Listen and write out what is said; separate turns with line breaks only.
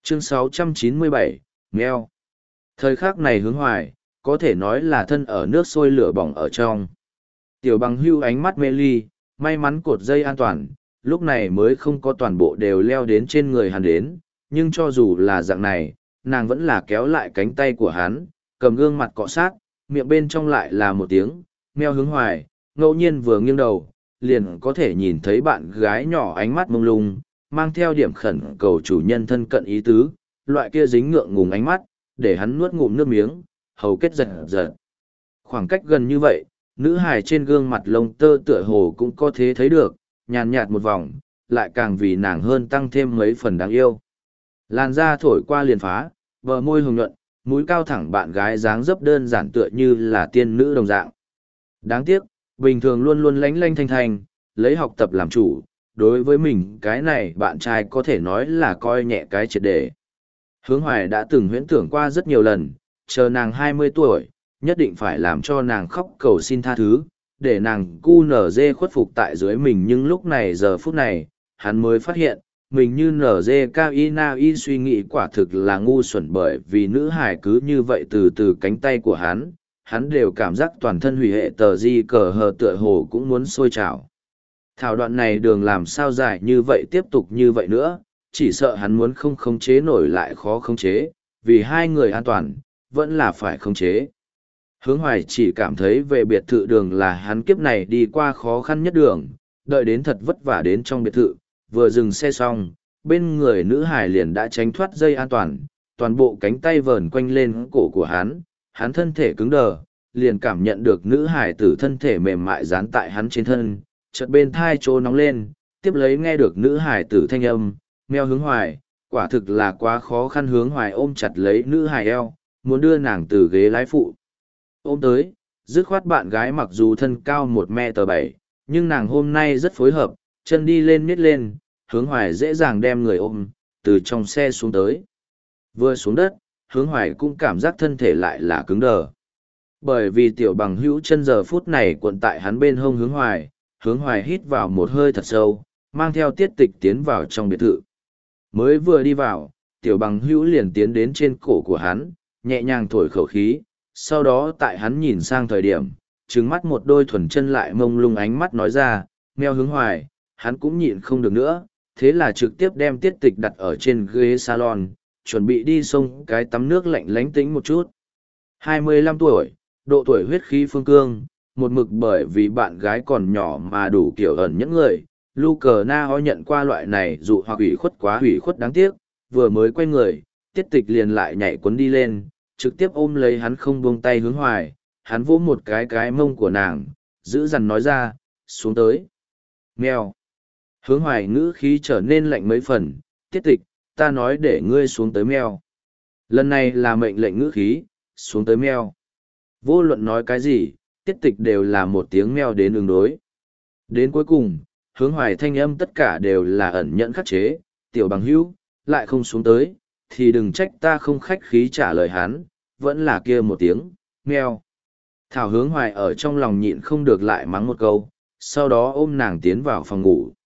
Chương 697, Mèo. Thời khắc này Hướng Hoài, có thể nói là thân ở nước sôi lửa bỏng ở trong. Tiểu Bằng Hưu ánh mắt mê ly, may mắn cột dây an toàn, lúc này mới không có toàn bộ đều leo đến trên người hắn đến, nhưng cho dù là dạng này, nàng vẫn là kéo lại cánh tay của hắn, cầm gương mặt cọ sát, miệng bên trong lại là một tiếng, meo Hướng Hoài, ngẫu nhiên vừa nghiêng đầu, liền có thể nhìn thấy bạn gái nhỏ ánh mắt mông lung, mang theo điểm khẩn cầu chủ nhân thân cận ý tứ, loại kia dính ngượng ngùng ánh mắt, để hắn nuốt ngụm nước miếng, hầu kết giật giật. Khoảng cách gần như vậy, nữ hài trên gương mặt lông tơ tựa hồ cũng có thể thấy được, nhàn nhạt một vòng, lại càng vì nàng hơn tăng thêm mấy phần đáng yêu. Làn da thổi qua liền phá, bờ môi hồng nhuận, mũi cao thẳng bạn gái dáng dấp đơn giản tựa như là tiên nữ đồng dạng. Đáng tiếc, bình thường luôn luôn lánh lánh thanh thanh, lấy học tập làm chủ, đối với mình cái này bạn trai có thể nói là coi nhẹ cái triệt đề. Hướng Hoài đã từng huyễn tưởng qua rất nhiều lần, chờ nàng 20 tuổi, nhất định phải làm cho nàng khóc cầu xin tha thứ, để nàng cu nở dê khuất phục tại dưới mình, nhưng lúc này giờ phút này, hắn mới phát hiện, mình như nở dê cao y na y suy nghĩ quả thực là ngu xuẩn, bởi vì nữ hải cứ như vậy từ từ cánh tay của hắn đều cảm giác toàn thân hủy hệ tờ di cờ hờ tựa hồ cũng muốn sôi trào. Thảo đoạn này đường làm sao dài như vậy tiếp tục như vậy nữa, chỉ sợ hắn muốn không khống chế nổi lại khó khống chế, vì hai người an toàn, vẫn là phải khống chế. Hướng Hoài chỉ cảm thấy về biệt thự đường là hắn kiếp này đi qua khó khăn nhất đường, đợi đến thật vất vả đến trong biệt thự, vừa dừng xe xong, bên người nữ hải liền đã tránh thoát dây an toàn, toàn bộ cánh tay vờn quanh lên cổ của hắn thân thể cứng đờ, liền cảm nhận được nữ hải tử thân thể mềm mại dán tại hắn trên thân, chợt bên thai chỗ nóng lên, tiếp lấy nghe được nữ hải tử thanh âm, meo Hướng Hoài, quả thực là quá khó khăn. Hướng Hoài ôm chặt lấy nữ hải eo, muốn đưa nàng từ ghế lái phụ ôm tới, dứt khoát bạn gái mặc dù thân cao 1m7, nhưng nàng hôm nay rất phối hợp, chân đi lên miết lên, Hướng Hoài dễ dàng đem người ôm, từ trong xe xuống tới. Vừa xuống đất, Hướng Hoài cũng cảm giác thân thể lại là cứng đờ. Bởi vì Tiểu Bằng Hữu chân giờ phút này cuộn tại hắn bên hông Hướng Hoài hít vào một hơi thật sâu, mang theo Tiết Tịch tiến vào trong biệt thự. Mới vừa đi vào, Tiểu Bằng Hữu liền tiến đến trên cổ của hắn, nhẹ nhàng thổi khẩu khí, sau đó tại hắn nhìn sang thời điểm, trừng mắt một đôi thuần chân lại mông lung ánh mắt nói ra, meo Hướng Hoài, hắn cũng nhịn không được nữa, thế là trực tiếp đem Tiết Tịch đặt ở trên ghế salon, chuẩn bị đi xông cái tắm nước lạnh lánh tĩnh một chút. 25 tuổi, độ tuổi huyết khí phương cương, một mực bởi vì bạn gái còn nhỏ mà đủ kiểu ẩn những người. Luca Na ho nhận qua loại này dụ hoặc ủy khuất quá ủy khuất đáng tiếc, vừa mới quay người, Tiết Tịch liền lại nhảy cuốn đi lên, trực tiếp ôm lấy hắn không buông tay Hướng Hoài, hắn vỗ một cái mông của nàng, giữ dằn nói ra, xuống tới. Mèo. Hướng Hoài ngữ khí trở nên lạnh mấy phần, Tiết Tịch, ta nói để ngươi xuống tới mèo. Lần này là mệnh lệnh ngữ khí, xuống tới mèo. Vô luận nói cái gì, Tiết Tịch đều là một tiếng mèo đến ứng đối. Đến cuối cùng, Hướng Hoài thanh âm tất cả đều là ẩn nhẫn khắc chế, Tiểu Bằng Hữu, lại không xuống tới, thì đừng trách ta không khách khí trả lời hắn, vẫn là kia một tiếng, mèo. Thảo Hướng Hoài ở trong lòng nhịn không được lại mắng một câu, sau đó ôm nàng tiến vào phòng ngủ.